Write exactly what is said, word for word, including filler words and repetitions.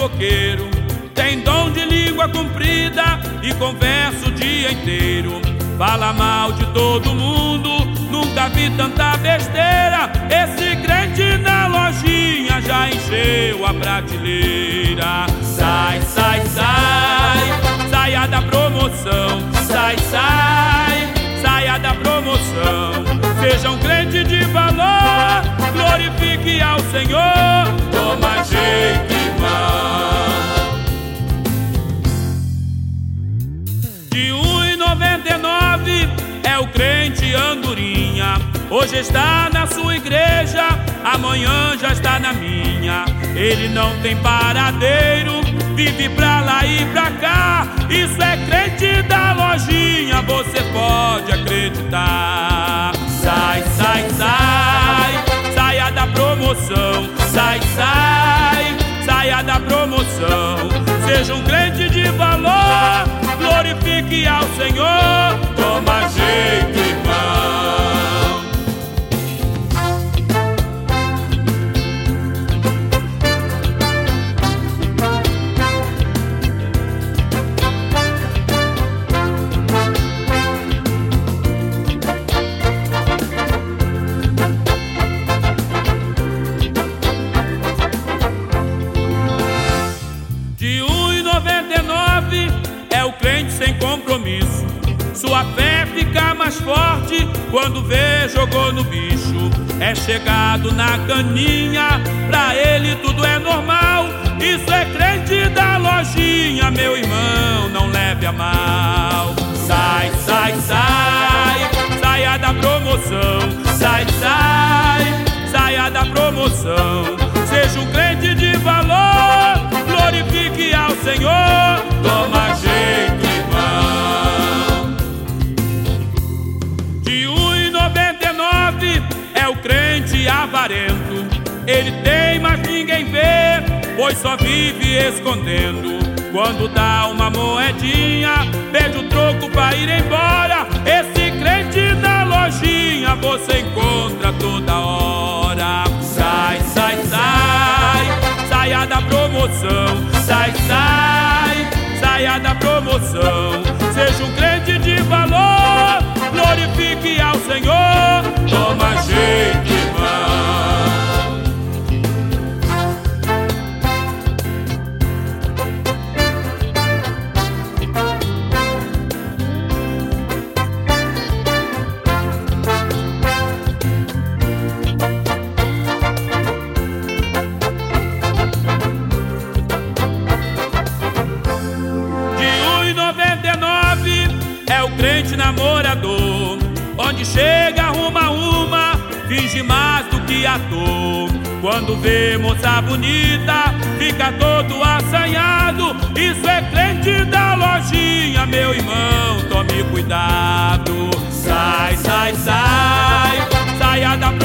fofoqueiro, tem dom de língua comprida e conversa o dia inteiro. Fala mal de todo mundo, nunca vi tanta besteira. Esse crente na lojinha já encheu a prateleira. Sai, sai, sai, saia da promoção. Sai, sai, saia da promoção. Seja um crente de valor, glorifique ao Senhor. Toma jeito, irmão. De um e noventa e nove é o crente andorinha. Hoje está na sua igreja, amanhã já está na minha. Ele não tem paradeiro, vive pra lá e pra cá. Isso é crente da lojinha, você pode acreditar. Sai, sai, sai, saia da promoção. Sai, sai, saia da promoção. Seja um crente de valor, glorifique ao Senhor. Toma jeito, irmão. De um e noventa e nove é o crente sem compromisso. Sua fé fica mais forte quando vê jogou no bicho. É chegado na caninha, pra ele tudo é normal. Isso é crente da lojinha, meu irmão, não leve a mal. Sai, sai, sai, saia da promoção. Sai, sai, saia da promoção. Seja um crente de valor, glorifique ao Senhor. Toma jeito, irmão. De um e noventa e nove é o crente avarento. Ele tem, mas ninguém vê, pois só vive escondendo. Quando dá uma moedinha, pede o troco pra ir embora. Esse crente na lojinha você encontra toda hora. Sai, sai, sai, saia da promoção. Sai, sai, saia da promoção. Seja um crente de valor, glorifique ao Senhor. Toma jeito, irmão. Crente namorador, onde chega arruma uma, finge mais do que ator. Quando vê moça bonita, fica todo assanhado. Isso é crente da lojinha, meu irmão, tome cuidado. Sai, sai, sai, saia da